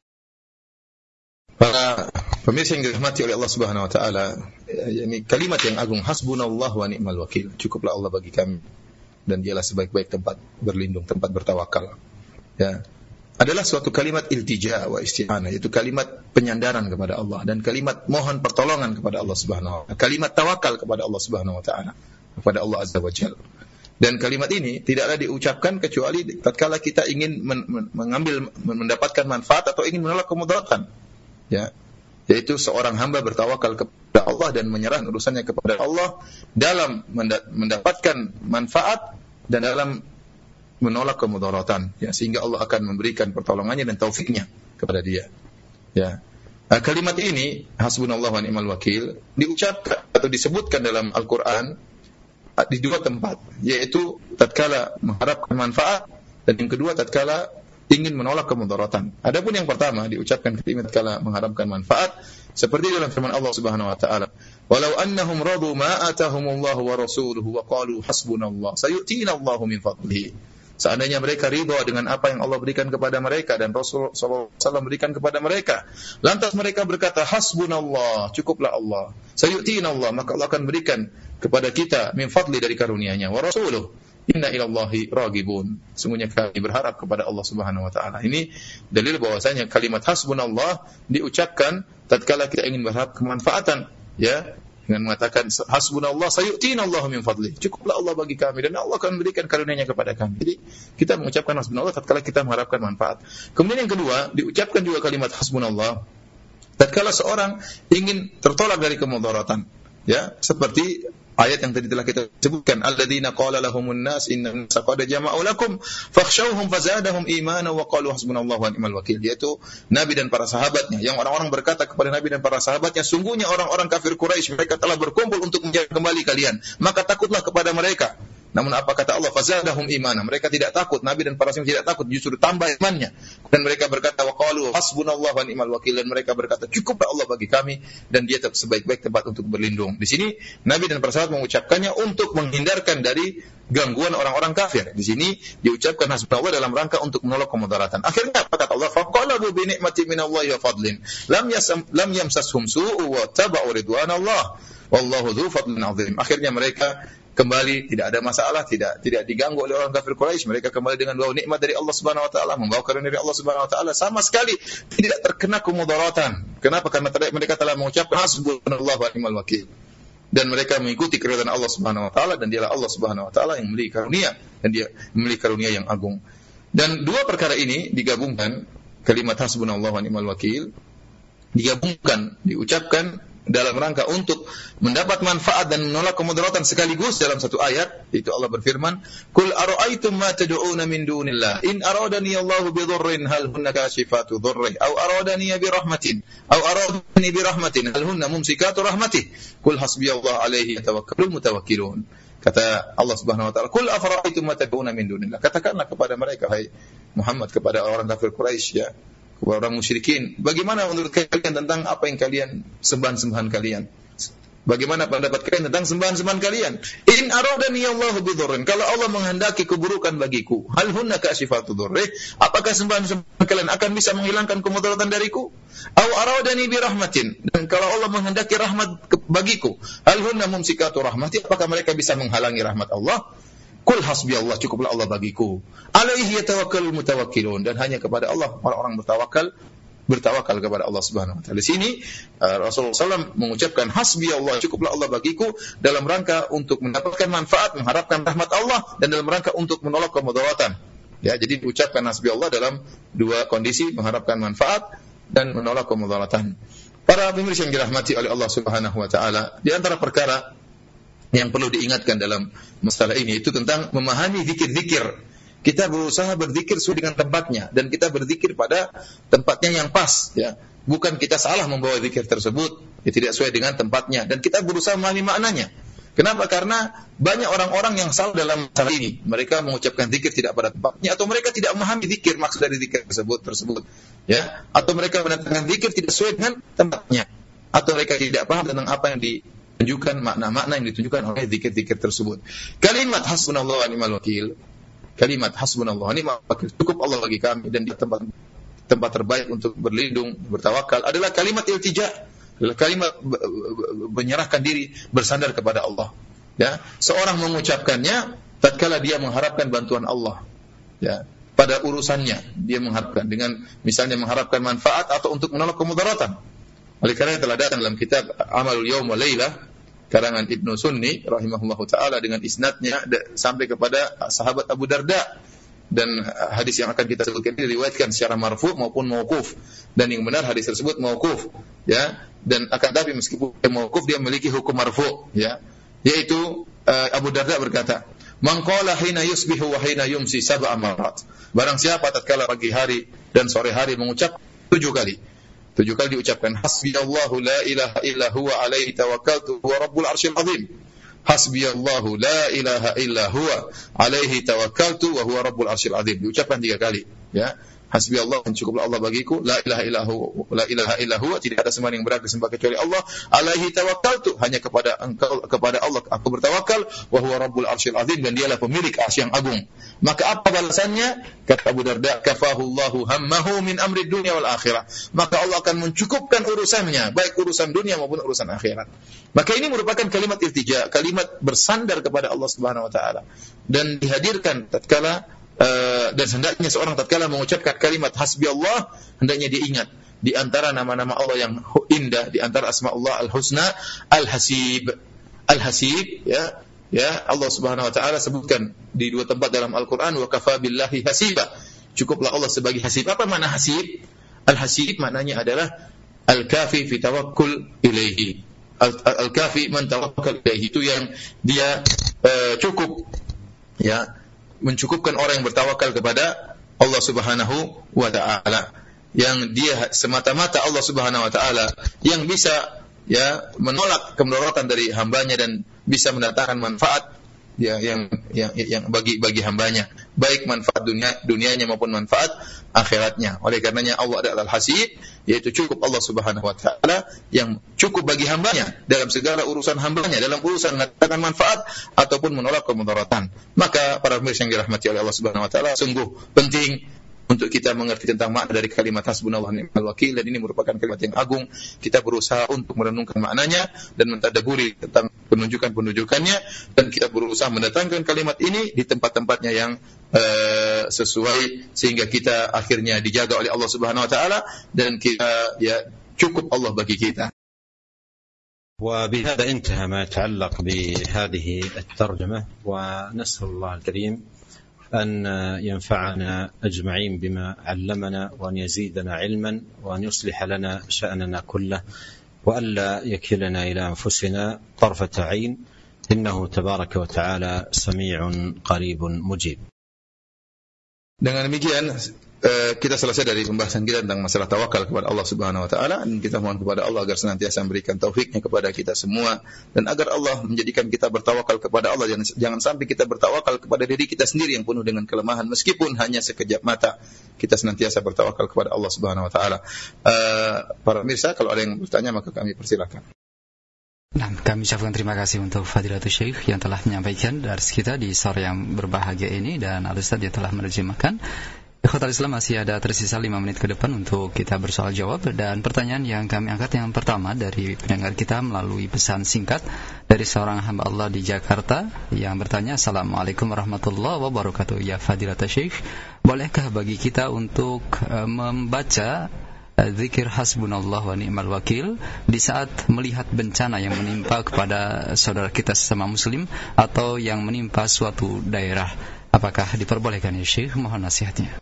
Para pemirsa yang dirahmati oleh Allah Subhanahu wa taala, yakni kalimat yang agung hasbunallahu wa ni'mal wakil, cukuplah Allah bagi kami dan dialah sebaik-baik tempat berlindung, tempat bertawakal. Ya. Adalah suatu kalimat iltija wa isti'anah, yaitu kalimat penyandaran kepada Allah dan kalimat mohon pertolongan kepada Allah Subhanahu wa taala, kalimat tawakal kepada Allah Subhanahu wa taala, kepada Allah Azza wa Jalla. Dan kalimat ini tidaklah diucapkan kecuali tatkala kita ingin men- men- mengambil mendapatkan manfaat atau ingin menolak kemudaratan. Ya, yaitu seorang hamba bertawakal kepada Allah dan menyerah urusannya kepada Allah dalam mendapatkan manfaat dan dalam menolak kemudaratan, ya, sehingga Allah akan memberikan pertolongannya dan taufiknya kepada dia. Ya, nah, kalimat ini hasbunallahu wa ni'mal wakil diucapkan atau disebutkan dalam Al-Quran di dua tempat, yaitu tatkala mengharapkan manfaat dan yang kedua tatkala ingin menolak kemudaratan. Adapun yang pertama diucapkan ketika tatkala mengharapkan manfaat seperti dalam firman Allah Subhanahu wa taala, "Walau annahum radu ma atahumullahu wa rasuluhu wa qalu hasbunallah sayu'tina Allahu min fadlihi." Seandainya mereka ridha dengan apa yang Allah berikan kepada mereka dan Rasul sallallahu alaihi wasallam berikan kepada mereka, lantas mereka berkata, hasbunallah, cukuplah Allah. Sayu'tina Allah, maka Allah akan berikan kepada kita min fadli dari karunia-Nya. Wa rasuluh, inna ilallahi ragibun. Sungguhnya kami berharap kepada Allah Subhanahu wa taala. Ini dalil bahwasanya kalimat hasbunallah diucapkan tatkala kita ingin berharap kemanfaatan, ya, dengan mengatakan hasbunallah sayu'tina Allahu min fadli. Cukuplah Allah bagi kami dan Allah akan berikan karunia-Nya kepada kami. Jadi kita mengucapkan hasbunallah tatkala kita mengharapkan manfaat. Kemudian yang kedua, diucapkan juga kalimat hasbunallah tatkala seorang ingin tertolak dari kemudaratan, ya, seperti ayat yang tadi telah kita sebutkan, alladzina qala lahumun nas innan nasa qad jama'u lakum fakhshawhum fazadahum imana wa qalu hasbunallahu wa ni'mal wakil, yaitu Nabi dan para sahabatnya, yang orang-orang berkata kepada Nabi dan para sahabatnya, sungguhnya orang-orang kafir Quraisy mereka telah berkumpul untuk menjaga kembali kalian, maka takutlah kepada mereka. Namun apa kata Allah? Fazadahum imana. Mereka tidak takut, Nabi dan para sahabat tidak takut, justru tambah imannya. Dan mereka berkata, wa qalu hasbunallahu wa ni'mal wakil, dan mereka berkata, cukuplah Allah bagi kami dan Dia sebaik-baik tempat untuk berlindung. Di sini Nabi dan para sahabat mengucapkannya untuk menghindarkan dari gangguan orang-orang kafir. Di sini diucapkan hasbunallah dalam rangka untuk menolak kemudaratan. Akhirnya apa kata Allah? Faqalabu bi ni'mati minallahi wa fadlin lam yasam lam yamsashum su'u wa tabu'u ridwanallah wallahu dzu fadlin 'adzim. Akhirnya mereka kembali, tidak ada masalah, tidak tidak diganggu oleh orang kafir Quraisy. Mereka kembali dengan bawa nikmat dari Allah Subhanahu wa taala, membawa karunia dari Allah Subhanahu wa taala, sama sekali tidak terkena kemudaratan. Kenapa? Karena mereka telah mengucapkan hasbunallahu wa ni'mal wakil. Dan mereka mengikuti keridhaan Allah Subhanahu wa taala, dan dialah Allah Subhanahu wa taala yang memiliki karunia, dan Dia memiliki karunia yang agung. Dan dua perkara ini digabungkan, kalimat hasbunallahu wa ni'mal wakil digabungkan, diucapkan dalam rangka untuk mendapat manfaat dan menolak kemudaratan sekaligus dalam satu ayat. Itu Allah berfirman, "Qul ara'aytum ma tad'una min dunillah in aradani Allahu bi dhurrin hal hunna kashifatu dhurri aw aradani bi rahmatin aw aradani bi rahmatin hal hunna mumsikatu rahmatih qul hasbiyallahu alaihi yatawakkalul mutawakkilun." Kata Allah Subhanahu wa taala, "Qul afara'aytum ma tad'una min dunillah." Katakanlah kepada mereka, hai Muhammad, kepada orang kafir Quraisy, ya, orang musyrikin, bagaimana menurut kalian tentang apa yang kalian sembahan-sembahan kalian? Bagaimana pendapat kalian tentang sembahan-sembahan kalian? In aradani Allahu bidhurrin, kalau Allah menghendaki keburukan bagiku, hal hunna kashifatu dhurri, apakah sembahan-sembahan kalian akan bisa menghilangkan kemudaratan dariku? Aw aradani bi rahmatin, dan kalau Allah menghendaki rahmat bagiku, hal hunna mumsikatu rahmati, apakah mereka bisa menghalangi rahmat Allah? Qul hasbiyallah, cukuplah Allah bagiku. Alaihi yatawakkalul mutawakkilun, dan hanya kepada Allah orang-orang bertawakal bertawakal kepada Allah Subhanahu wa taala. Di sini uh, Rasulullah sallallahu alaihi wasallam mengucapkan hasbiyallah, cukuplah Allah bagiku, dalam rangka untuk mendapatkan manfaat, mengharapkan rahmat Allah, dan dalam rangka untuk menolak kemudaratan. Ya, jadi diucapkan hasbiyallah dalam dua kondisi, mengharapkan manfaat dan menolak kemudaratan. Para pemirsa yang dirahmati oleh Allah Subhanahu wa taala, di antara perkara yang perlu diingatkan dalam masalah ini itu tentang memahami zikir-zikir. Kita berusaha berzikir sesuai dengan tempatnya, dan kita berzikir pada tempatnya yang pas, ya. Bukan kita salah membawa zikir tersebut, ya, tidak sesuai dengan tempatnya, dan kita berusaha memahami maknanya. Kenapa? Karena banyak orang-orang yang salah dalam masalah ini. Mereka mengucapkan zikir tidak pada tempatnya, atau mereka tidak memahami zikir, maksud dari zikir tersebut tersebut, ya. Atau mereka mendatangkan zikir tidak sesuai dengan tempatnya, atau mereka tidak paham tentang apa yang di tunjukkan, makna-makna yang ditunjukkan oleh zikir-zikir tersebut. Kalimat hasbunallahu wa ni'mal wakil, kalimat hasbunallahu wa ni'mal wakil, cukup Allah bagi kami dan di tempat tempat terbaik untuk berlindung, bertawakal, adalah kalimat iltija, adalah kalimat menyerahkan diri, bersandar kepada Allah. Ya, seorang mengucapkannya tatkala dia mengharapkan bantuan Allah, ya, pada urusannya dia mengharapkan, dengan misalnya mengharapkan manfaat atau untuk menolak kemudaratan. Oleh karena telah datang dalam kitab Amalul Yaum wa Lailah karangan Ibnu Sunni rahimahullahu taala dengan isnadnya sampai kepada sahabat Abu Darda, dan hadis yang akan kita sebutkan ini diriwayatkan secara marfu maupun mauquf, dan yang benar hadis tersebut mauquf, ya, dan akan tapi meskipun mauquf dia memiliki hukum marfu, ya, yaitu uh, Abu Darda berkata, "Man qala hina yusbihu wa hina yumsi sab'a marat." Barang siapa tatkala pagi hari dan sore hari mengucap tujuh kali. Tujuh kali diucapkan hasbiyallahu la ilaha illa huwa alaihi tawakkaltu wa rabbul arsyil azim. Hasbiyallahu la ilaha illa huwa alaihi tawakkaltu wa huwa rabbul arsyil azim. Diucapkan tiga kali, ya. hasbi Allah, cukuplah Allah bagiku, la ilaha illahu, la ilaha illahu, tidak ada sembahan yang berhak disembah kecuali Allah, alaihi tawakkaltu, hanya kepada engkau, kepada Allah aku bertawakal, wa huwa rabbul arsyil azim, dan dialah pemilik arsy yang agung. Maka apa balasannya? Kata Abu Darda, kafahullahu hammahu min amri dunya wal akhirah. Maka Allah akan mencukupkan urusannya, baik urusan dunia maupun urusan akhirat. Maka ini merupakan kalimat iltija, kalimat bersandar kepada Allah Subhanahu wa taala, dan dihadirkan tatkala uh, dan hendaknya seorang tatkala mengucapkan kalimat hasbi Allah, hendaknya diingat di antara nama-nama Allah yang indah, di antara asma Allah al-husna, al-hasib. Al-hasib, ya, ya, Allah Subhanahu wa taala sebutkan di dua tempat dalam Al-Qur'an, wa kafa billahi hasiba. Cukuplah Allah sebagai hasib. Apa makna hasib? Al-hasib maknanya adalah al-kafi fi tawakkul ilaihi. Al-kafi man tawakkal ilaihi, itu yang dia uh, cukup, ya, mencukupkan orang yang bertawakal kepada Allah Subhanahu wa taala, yang dia semata-mata Allah Subhanahu wa taala yang bisa, ya, menolak kemudaratan dari hambanya dan bisa mendatangkan manfaat, ya, yang yang yang bagi bagi hambanya, baik manfaat dunia dunianya maupun manfaat akhiratnya. Oleh karenanya Allah adalah Al-Hasib, yaitu cukup Allah Subhanahu wa taala yang cukup bagi hambanya dalam segala urusan hambanya, dalam urusan mendatangkan manfaat ataupun menolak kemudaratan. Maka para pemirsa yang dirahmati oleh Allah Subhanahu wa taala, sungguh penting untuk kita mengerti tentang makna dari kalimat hasbunallah wa ni'mal wakil, dan ini merupakan kalimat yang agung. Kita berusaha untuk merenungkan maknanya dan mentadaburi tentang penunjukan-penunjukannya, dan kita berusaha mendatangkan kalimat ini di tempat-tempatnya yang uh, sesuai, sehingga kita akhirnya dijaga oleh Allah Subhanahu wa taala dan kita, ya, cukup Allah bagi kita. وبهذا انتهى ما يتعلق بهذه الترجمة، ونسأل الله الكريم أن ينفعنا أجمعين بما علمنا، وأن يزيدنا علما، وأن يصلح لنا شأننا كله، وألا يكلنا إلى أنفسنا طرفة عين، إنه تبارك وتعالى سميع قريب مجيب. Dengan demikian kita selesai dari pembahasan kita tentang masalah tawakal kepada Allah Subhanahu wa taala, dan kita mohon kepada Allah agar senantiasa memberikan taufiknya kepada kita semua, dan agar Allah menjadikan kita bertawakal kepada Allah. Jangan, jangan sampai kita bertawakal kepada diri kita sendiri yang penuh dengan kelemahan, meskipun hanya sekejap mata. Kita senantiasa bertawakal kepada Allah Subhanahu wa taala. Uh, para pemirsa, kalau ada yang bertanya maka kami persilakan. Nah, kami ucapkan terima kasih untuk Fadilatul Syekh yang telah menyampaikan dars kita di sore yang berbahagia ini, dan Al-Ustaz yang telah menerjemahkan. Ikhwatal Islam, masih ada tersisa lima menit ke depan untuk kita bersoal jawab, dan pertanyaan yang kami angkat yang pertama dari pendengar kita melalui pesan singkat dari seorang hamba Allah di Jakarta yang bertanya, Assalamualaikum warahmatullahi wabarakatuh. Ya Fadilatul Syekh, bolehkah bagi kita untuk uh, membaca uh, zikir hasbunallah wa ni'mal wakil di saat melihat bencana yang menimpa kepada saudara kita sesama muslim atau yang menimpa suatu daerah? Apakah diperbolehkan ya Syekh? Mohon nasihatnya.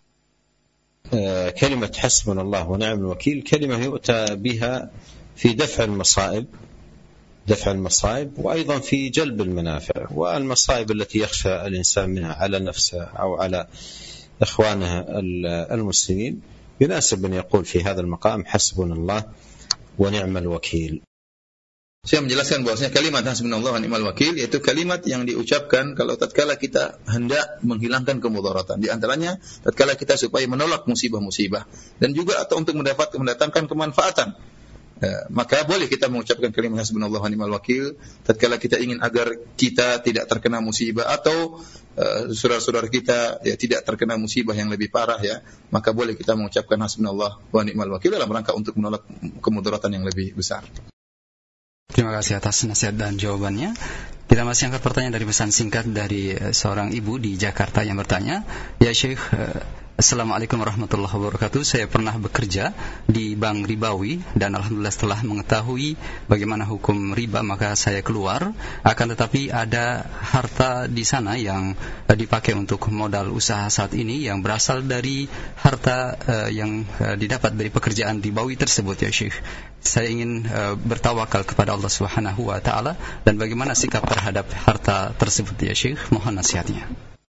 كلمة حسبنا الله ونعم الوكيل كلمة يؤتى بها في دفع المصائب دفع المصائب وأيضا في جلب المنافع، والمصائب التي يخشى الإنسان منها على نفسه أو على إخوانه المسلمين يناسب أن يقول في هذا المقام حسبنا الله ونعم الوكيل. Saya menjelaskan bahwasanya kalimat hasbunallah wa ni'mal wakil yaitu kalimat yang diucapkan kalau tatkala kita hendak menghilangkan kemudaratan, di antaranya tatkala kita supaya menolak musibah-musibah, dan juga atau untuk mendapat mendatangkan kemanfaatan. Ya, maka boleh kita mengucapkan kalimat hasbunallah wa ni'mal wakil tatkala kita ingin agar kita tidak terkena musibah, atau uh, saudara-saudara kita ya tidak terkena musibah yang lebih parah, ya, maka boleh kita mengucapkan hasbunallah wa ni'mal wakil dalam rangka untuk menolak kemudaratan yang lebih besar. Terima kasih atas nasihat dan jawabannya. Kita masih angkat pertanyaan dari pesan singkat dari seorang ibu di Jakarta yang bertanya, ya Syekh, Assalamualaikum warahmatullahi wabarakatuh. Saya pernah bekerja di bank ribawi dan alhamdulillah setelah mengetahui bagaimana hukum riba maka saya keluar. Akan tetapi ada harta di sana yang dipakai untuk modal usaha saat ini yang berasal dari harta uh, yang uh, didapat dari pekerjaan ribawi tersebut ya Syekh. Saya ingin uh, bertawakal kepada Allah Subhanahu wa taala, dan bagaimana sikap terhadap harta tersebut ya Syekh? Mohon nasihatnya.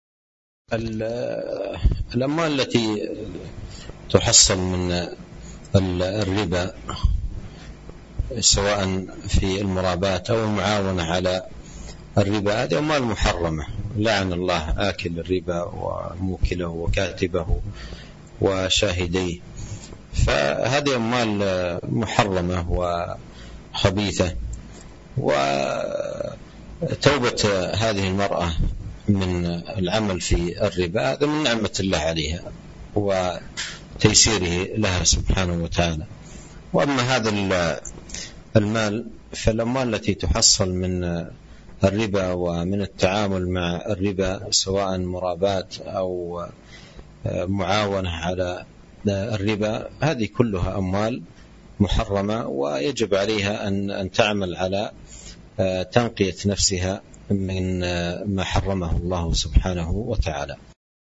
الأموال التي تحصل من الربا سواء في المرابات أو المعاونة على الربا هذه أموال محرمة، لعن الله آكل الربا وموكله وكاتبه وشاهديه. فهذه أموال محرمة وخبيثة، وتوبة هذه المرأة من العمل في الربا هذا من نعمة الله عليها وتيسيره لها سبحانه وتعالى. وأما هذا المال فالأموال التي تحصل من الربا ومن التعامل مع الربا سواء مرابات أو معاونة على الربا هذه كلها أموال محرمة، ويجب عليها أن أن تعمل على تنقية نفسها من ما حرمه الله سبحانه وتعالى.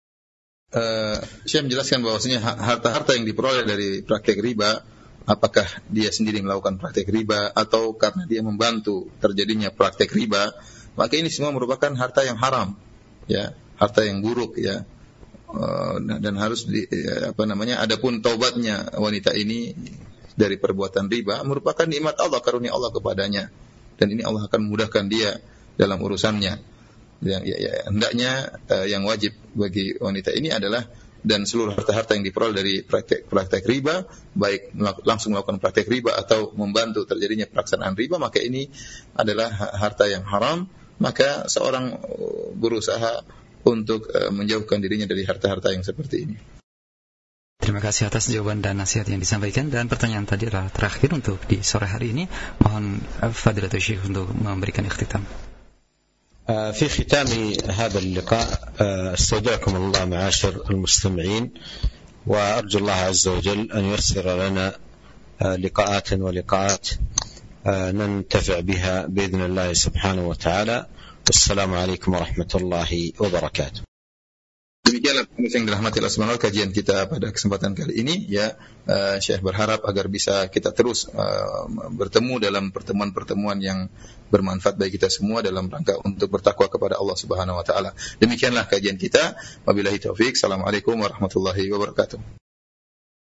Uh, saya menjelaskan bahwasanya harta-harta yang diperoleh dari praktek riba, apakah dia sendiri melakukan praktek riba atau karena dia membantu terjadinya praktek riba, maka ini semua merupakan harta yang haram, ya, harta yang buruk, ya. Uh, dan harus di, ya, apa namanya, adapun taubatnya wanita ini dari perbuatan riba merupakan nikmat Allah, karunia Allah kepadanya, dan ini Allah akan memudahkan dia dalam urusannya. Yang ya, ya, hendaknya uh, yang wajib bagi wanita ini adalah, dan seluruh harta-harta yang diperoleh dari praktek praktek riba, baik melak- langsung melakukan praktek riba atau membantu terjadinya pelaksanaan riba, maka ini adalah harta yang haram. Maka seorang uh, berusaha untuk uh, menjauhkan dirinya dari harta-harta yang seperti ini. Terima kasih atas jawaban dan nasihat yang disampaikan. Dan pertanyaan tadi adalah terakhir untuk di sore hari ini. Mohon uh, Fadilatul Syekh untuk memberikan ikhtitam. في ختام هذا اللقاء استودعكم الله معاشر المستمعين، وأرجو الله عز وجل أن ييسر لنا لقاءات ولقاءات ننتفع بها بإذن الله سبحانه وتعالى. والسلام عليكم ورحمة الله وبركاته. Demikianlah yang dirahmati Allah Subhanahu wa taala kajian kita pada kesempatan kali ini, ya. uh, Syekh berharap agar bisa kita terus uh, bertemu dalam pertemuan-pertemuan yang bermanfaat bagi kita semua dalam rangka untuk bertakwa kepada Allah Subhanahu wa taala. Demikianlah kajian kita. Wabillahi taufik. Assalamualaikum warahmatullahi wabarakatuh.